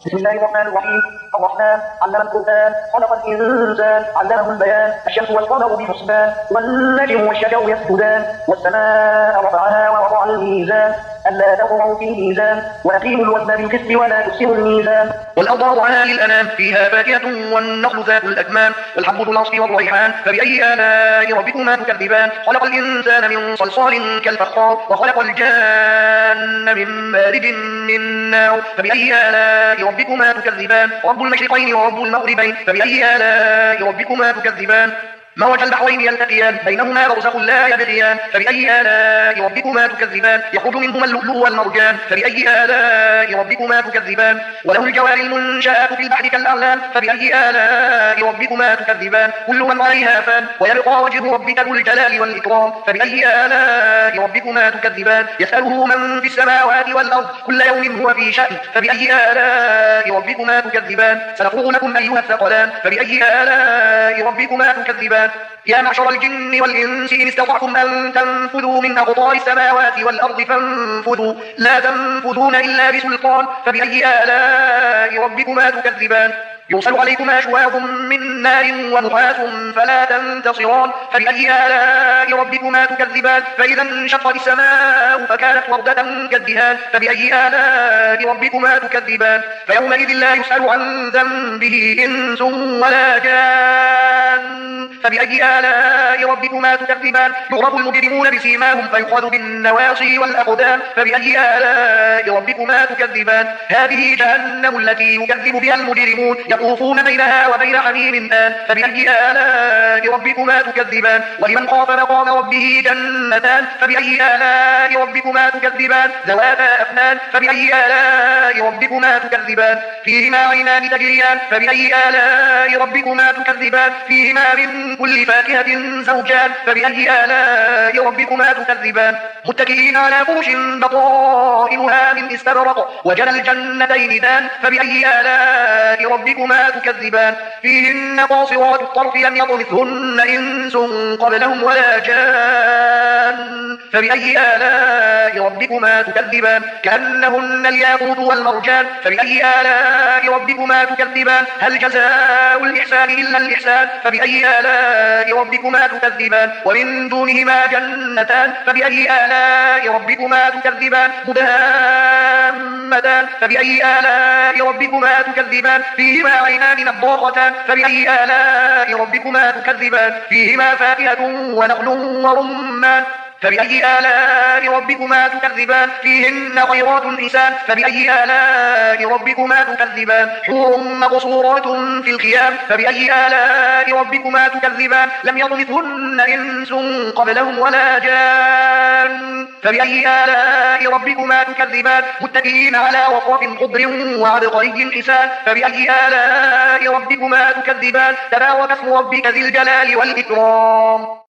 بسم الله الرحمن الرحيم. الرحمن علم القرآن، خلق الإنسان، علمه البيان. الشمس والقمر بحسبان، والنجم والشجر يسجدان، والسماء رفعها ووضع الميزان ألا تطغوا في الميزان، وأقيموا الوزن بالقسط ولا تخسروا الميزان. والأرض وضعها للأنام، فيها فاكهة والنخل ذات الأكمام، والحب ذو العصف والريحان، فبأي آلاء ربكما تكذبان. خلق الإنسان من صلصال كالفخار، وخلق الجان من مارج من نار، فبأي آلاء ربكما تكذبان. رب المشرقين ورب المغربين، فبأي آلاء ربكما تكذبان. مرج البحرين يلتقيان، بينهما برزخ لا يبغيان، فبأي آلاء ربكما تكذبان. يخرج منهما اللؤلؤ والمرجان، فبأي آلاء ربكما تكذبان. وله الجوار المنشآت في البحر كالأعلام، فبأي آلاء ربكما تكذبان. كل من عليها فان، ويبقى وجه ربك ذو الجلال والإكرام، فبأي آلاء ربكما تكذبان. يسأله من في السماوات والأرض، كل يوم هو في شأن، فبأي آلاء ربكما تكذبان. سنفرغ لكم أيها الثقلان، فبأي آلاء ربكما تكذبان. يا معشر الجن والإنس إن استطعتم أن تنفذوا من أقطار السماوات والأرض فانفذوا، لا تنفذون إلا بسلطان، فبأي آلاء ربكما تكذبان. يرسل عليكما شواظ من نار ونحاس فلا تنتصران، فبأي آلاء ربكما تكذبان. فإذا انشقت السماء فكانت وردة كالدهان، فبأي آلاء ربكما تكذبان. فيومئذ لا يسأل عن ذنبه إنس ولا جان، فبأي آلاء ربكما تكذبان. يعرف المجرمون بسيماهم فيؤخذ بالنواصي والأقدام، فبأي آلاء ربكما تكذبان. هذه جهنم التي يكذب بها المجرمون، يطوفون بينها وبين حميم آن، فبأي آلاء ربكما تكذبان. ولمن خاف مقام ربه جنتان، فبأي آلاء ربكما تكذبان. ذواتا أفنان، فبأي آلاء ربكما تكذبان. فيهما عينان تجريان، فبأي آلاء ربكما تكذبان. فيهما من كل فاكهة زوجان، فبأي آلاء ربكما تكذبان. متكئين على فرش بطائنها من استبرق، وجنى الجنتين دان، فبأي آلاء ربكما تكذبان. فيهن قاصرات الطرف لم يطمثهن إنس قبلهم ولا جان، فبأي آلاء ربكما تكذبان. كأنهن الياقوت والمرجان، فبأي آلاء ربكما تكذبان. هل جزاء الإحسان إلا الإحسان، فبأي آلاء ربكما تكذبان. ومن دونهما جنتان، فبأي آلاء ربكما تكذبان. مدهامتان، فبأي آلاء ربكما تكذبان. فيهما عينان نضاختان، فبأي آلاء ربكما تكذبان. فيهما فاكهة ونخل ورمان، فبأي آلاء ربكما تكذبان. فيهن خيرات حسان، فبأي آلاء ربكما تكذبان. حور مقصورات في الخيام، فبأي آلاء ربكما تكذبان. لم يطمثهن إنس قبلهم ولا جان، فبأي آلاء ربكما تكذبان. متكئين على رفرف خضر وعبقري حسان، فبأي آلاء ربكما تكذبان. تبارك اسم ربك ذي الجلال والإكرام.